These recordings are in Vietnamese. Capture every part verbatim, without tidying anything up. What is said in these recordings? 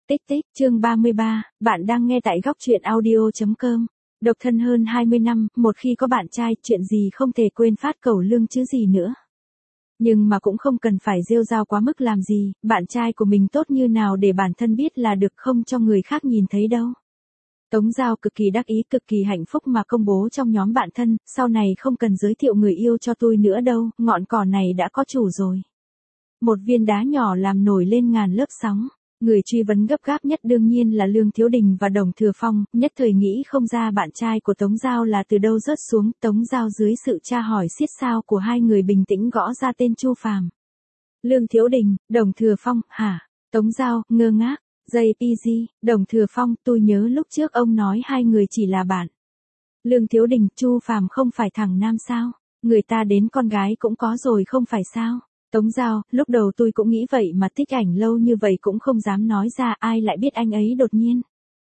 Tích tích, chương ba mươi ba, bạn đang nghe tại góc truyện audio.com. Độc thân hơn hai mươi năm, một khi có bạn trai, chuyện gì không thể quên phát cẩu lương chứ gì nữa. Nhưng mà cũng không cần phải rêu rao quá mức làm gì, bạn trai của mình tốt như nào để bản thân biết là được, không cho người khác nhìn thấy đâu. Tống Giao cực kỳ đắc ý, cực kỳ hạnh phúc mà công bố trong nhóm bạn thân, sau này không cần giới thiệu người yêu cho tôi nữa đâu, ngọn cỏ này đã có chủ rồi. Một viên đá nhỏ làm nổi lên ngàn lớp sóng. Người truy vấn gấp gáp nhất đương nhiên là Lương Thiếu Đình và Đồng Thừa Phong, nhất thời nghĩ không ra bạn trai của Tống Giao là từ đâu rớt xuống. Tống Giao dưới sự tra hỏi xiết xao của hai người bình tĩnh gõ ra tên Chu Phàm. Lương Thiếu Đình, Đồng Thừa Phong, hả? Tống Giao, ngơ ngác, jê pê giê, Đồng Thừa Phong, tôi nhớ lúc trước ông nói hai người chỉ là bạn. Lương Thiếu Đình, Chu Phàm không phải thằng nam sao? Người ta đến con gái cũng có rồi không phải sao? Tống Giao, lúc đầu tôi cũng nghĩ vậy mà thích ảnh lâu như vậy cũng không dám nói ra, ai lại biết anh ấy đột nhiên.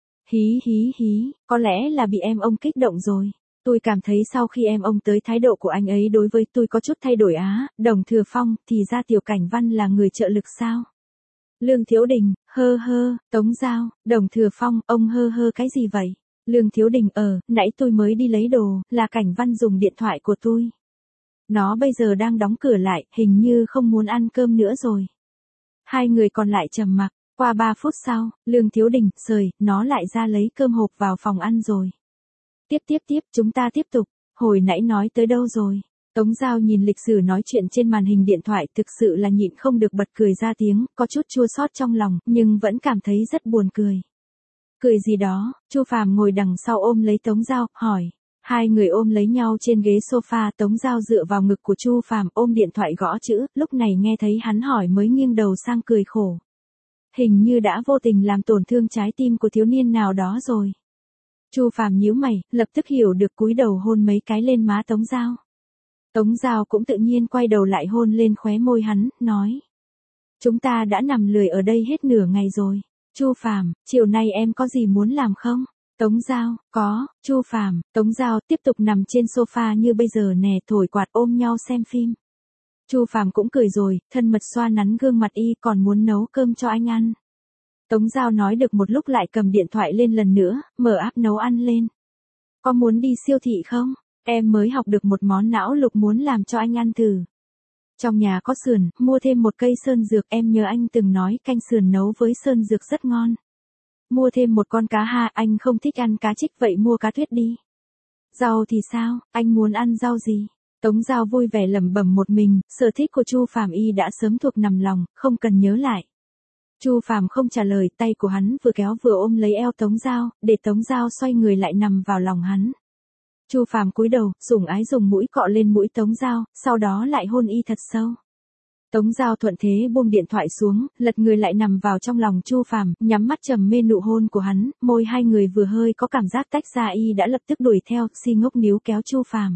Hí hí hí, có lẽ là bị em ông kích động rồi. Tôi cảm thấy sau khi em ông tới thái độ của anh ấy đối với tôi có chút thay đổi á. Đồng Thừa Phong, thì ra Tiểu Cảnh Văn là người trợ lực sao? Lương Thiếu Đình, hơ hơ. Tống Giao, Đồng Thừa Phong, ông hơ hơ cái gì vậy? Lương Thiếu Đình, ờ, nãy tôi mới đi lấy đồ, là Cảnh Văn dùng điện thoại của tôi. Nó bây giờ đang đóng cửa lại, hình như không muốn ăn cơm nữa rồi. Hai người còn lại trầm mặc, qua ba phút sau, Lương Thiếu Đình, sời, nó lại ra lấy cơm hộp vào phòng ăn rồi. Tiếp tiếp tiếp, chúng ta tiếp tục, hồi nãy nói tới đâu rồi? Tống Giao nhìn lịch sử nói chuyện trên màn hình điện thoại, thực sự là nhịn không được bật cười ra tiếng, có chút chua xót trong lòng, nhưng vẫn cảm thấy rất buồn cười. Cười gì đó, Chu Phàm ngồi đằng sau ôm lấy Tống Giao, hỏi. Hai người ôm lấy nhau trên ghế sofa, Tống Giao dựa vào ngực của Chu Phàm ôm điện thoại gõ chữ, lúc này nghe thấy hắn hỏi mới nghiêng đầu sang cười khổ. Hình như đã vô tình làm tổn thương trái tim của thiếu niên nào đó rồi. Chu Phàm nhíu mày, lập tức hiểu được, cúi đầu hôn mấy cái lên má Tống Giao. Tống Giao cũng tự nhiên quay đầu lại hôn lên khóe môi hắn, nói. Chúng ta đã nằm lười ở đây hết nửa ngày rồi. Chu Phàm, chiều nay em có gì muốn làm không? Tống Giao, có. Chu Phàm, Tống Giao tiếp tục nằm trên sofa như bây giờ nè, thổi quạt ôm nhau xem phim. Chu Phàm cũng cười rồi, thân mật xoa nắn gương mặt y, còn muốn nấu cơm cho anh ăn. Tống Giao nói được một lúc lại cầm điện thoại lên lần nữa, mở app nấu ăn lên. Có muốn đi siêu thị không? Em mới học được một món não lục muốn làm cho anh ăn thử. Trong nhà có sườn, mua thêm một cây sơn dược, em nhớ anh từng nói canh sườn nấu với sơn dược rất ngon. Mua thêm một con cá ha, anh không thích ăn cá trích vậy mua cá tuyết đi. Rau thì sao, anh muốn ăn rau gì? Tống Giao vui vẻ lẩm bẩm một mình, sở thích của Chu Phàm y đã sớm thuộc nằm lòng, không cần nhớ lại. Chu Phàm không trả lời, tay của hắn vừa kéo vừa ôm lấy eo Tống Giao, để Tống Giao xoay người lại nằm vào lòng hắn. Chu Phàm cúi đầu, sủng ái dùng mũi cọ lên mũi Tống Giao, sau đó lại hôn y thật sâu. Tống Giao thuận thế buông điện thoại xuống, lật người lại nằm vào trong lòng Chu Phàm, nhắm mắt trầm mê nụ hôn của hắn, môi hai người vừa hơi có cảm giác tách ra y đã lập tức đuổi theo, si ngốc níu kéo Chu Phàm.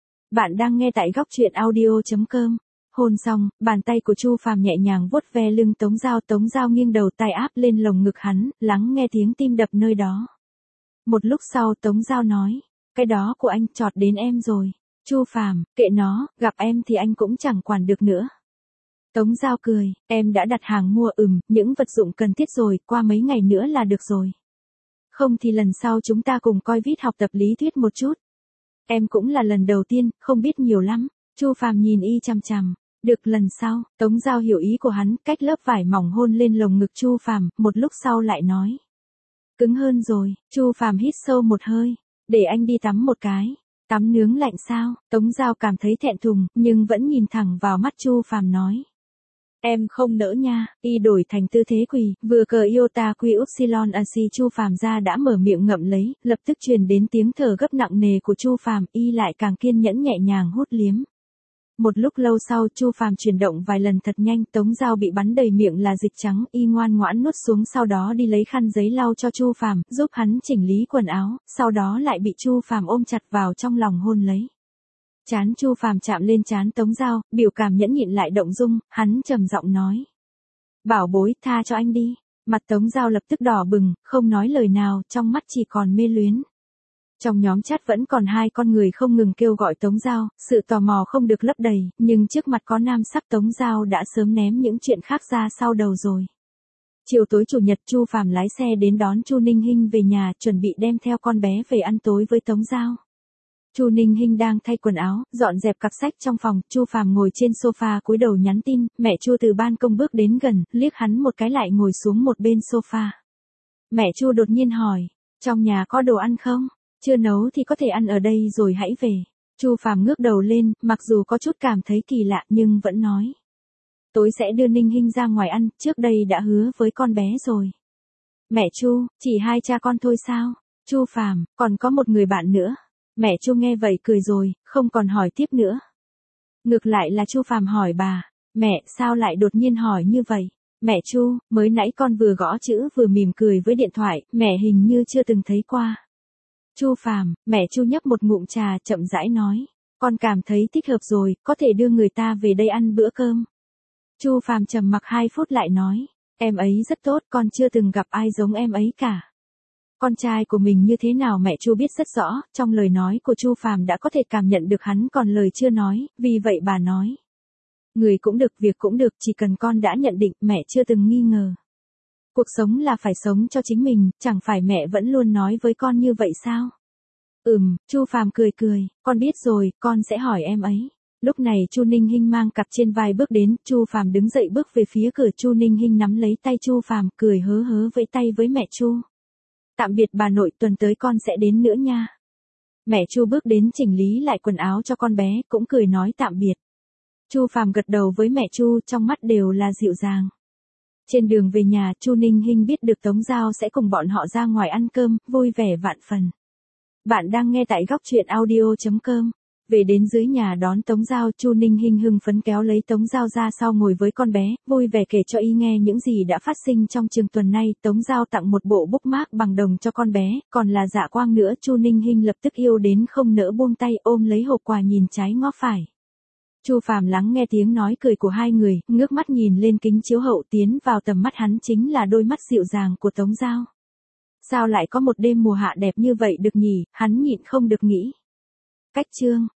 Bạn đang nghe tại góc truyện audio.com. Hôn xong, bàn tay của Chu Phàm nhẹ nhàng vuốt ve lưng Tống Giao, Tống Giao nghiêng đầu tay áp lên lồng ngực hắn, lắng nghe tiếng tim đập nơi đó. Một lúc sau Tống Giao nói, cái đó của anh chọt đến em rồi. Chu Phàm, kệ nó, gặp em thì anh cũng chẳng quản được nữa. Tống Giao cười, em đã đặt hàng mua ừm, những vật dụng cần thiết rồi, qua mấy ngày nữa là được rồi. Không thì lần sau chúng ta cùng coi vít học tập lý thuyết một chút. Em cũng là lần đầu tiên, không biết nhiều lắm. Chu Phàm nhìn y chằm chằm. Được, lần sau. Tống Giao hiểu ý của hắn, cách lớp vải mỏng hôn lên lồng ngực Chu Phàm, một lúc sau lại nói. Cứng hơn rồi. Chu Phàm hít sâu một hơi. Để anh đi tắm một cái. Tắm nướng lạnh sao? Tống Giao cảm thấy thẹn thùng, nhưng vẫn nhìn thẳng vào mắt Chu Phàm nói. Em không nỡ nha. Y đổi thành tư thế quỳ, vừa cờ iota quy upsilon asi Chu Phàm ra đã mở miệng ngậm lấy, lập tức truyền đến tiếng thở gấp nặng nề của Chu Phàm, y lại càng kiên nhẫn nhẹ nhàng hút liếm. Một lúc lâu sau Chu Phàm chuyển động vài lần thật nhanh, Tống Giao bị bắn đầy miệng là dịch trắng, y ngoan ngoãn nuốt xuống, sau đó đi lấy khăn giấy lau cho Chu Phàm, giúp hắn chỉnh lý quần áo, sau đó lại bị Chu Phàm ôm chặt vào trong lòng hôn lấy. Trán Chu Phàm chạm lên trán Tống Giao, biểu cảm nhẫn nhịn lại động dung, hắn trầm giọng nói. Bảo bối, tha cho anh đi. Mặt Tống Giao lập tức đỏ bừng, không nói lời nào, trong mắt chỉ còn mê luyến. Trong nhóm chat vẫn còn hai con người không ngừng kêu gọi Tống Giao, sự tò mò không được lấp đầy, nhưng trước mặt có nam sắc Tống Giao đã sớm ném những chuyện khác ra sau đầu rồi. Chiều tối chủ nhật Chu Phàm lái xe đến đón Chu Ninh Hinh về nhà, chuẩn bị đem theo con bé về ăn tối với Tống Giao. Chu Ninh Hinh đang thay quần áo, dọn dẹp cặp sách trong phòng, Chu Phàm ngồi trên sofa cúi đầu nhắn tin, mẹ Chu từ ban công bước đến gần, liếc hắn một cái lại ngồi xuống một bên sofa. Mẹ Chu đột nhiên hỏi, trong nhà có đồ ăn không? Chưa nấu thì có thể ăn ở đây rồi hãy về. Chu Phàm ngước đầu lên, mặc dù có chút cảm thấy kỳ lạ nhưng vẫn nói. Tối sẽ đưa Ninh Hinh ra ngoài ăn, trước đây đã hứa với con bé rồi. Mẹ Chu, chỉ hai cha con thôi sao? Chu Phàm, còn có một người bạn nữa. Mẹ Chu nghe vậy cười rồi, không còn hỏi tiếp nữa. Ngược lại là Chu Phàm hỏi bà, mẹ sao lại đột nhiên hỏi như vậy? Mẹ Chu, mới nãy con vừa gõ chữ vừa mỉm cười với điện thoại, mẹ hình như chưa từng thấy qua. Chu Phàm, mẹ Chu nhấp một ngụm trà chậm rãi nói, con cảm thấy thích hợp rồi, có thể đưa người ta về đây ăn bữa cơm. Chu Phàm trầm mặc hai phút lại nói, em ấy rất tốt, con chưa từng gặp ai giống em ấy cả. Con trai của mình như thế nào mẹ Chu biết rất rõ, trong lời nói của Chu Phàm đã có thể cảm nhận được hắn còn lời chưa nói, vì vậy bà nói. Người cũng được, việc cũng được, chỉ cần con đã nhận định, mẹ chưa từng nghi ngờ. Cuộc sống là phải sống cho chính mình, chẳng phải mẹ vẫn luôn nói với con như vậy sao? Ừm, Chu Phàm cười cười, con biết rồi, con sẽ hỏi em ấy. Lúc này Chu Ninh Hinh mang cặp trên vai bước đến, Chu Phàm đứng dậy bước về phía cửa, Chu Ninh Hinh nắm lấy tay Chu Phàm, cười hớ hớ vẫy tay với mẹ Chu. Tạm biệt bà nội, tuần tới con sẽ đến nữa nha. Mẹ Chu bước đến chỉnh lý lại quần áo cho con bé, cũng cười nói tạm biệt. Chu Phàm gật đầu với mẹ Chu, trong mắt đều là dịu dàng. Trên đường về nhà, Chu Ninh Hinh biết được Tống Giao sẽ cùng bọn họ ra ngoài ăn cơm, vui vẻ vạn phần. Bạn đang nghe tại góc truyện audio chấm com. Về đến dưới nhà đón Tống Giao, Chu Ninh Hinh hưng phấn kéo lấy Tống Giao ra sau ngồi với con bé, vui vẻ kể cho y nghe những gì đã phát sinh trong trường tuần nay. Tống Giao tặng một bộ bookmark bằng đồng cho con bé, còn là dạ quang nữa. Chu Ninh Hinh lập tức yêu đến không nỡ buông tay, ôm lấy hộp quà nhìn trái ngó phải. Chu Phàm lắng nghe tiếng nói cười của hai người, ngước mắt nhìn lên kính chiếu hậu, tiến vào tầm mắt hắn chính là đôi mắt dịu dàng của Tống Giao. Sao lại có một đêm mùa hạ đẹp như vậy được nhỉ, hắn nhịn không được nghĩ. Cách chương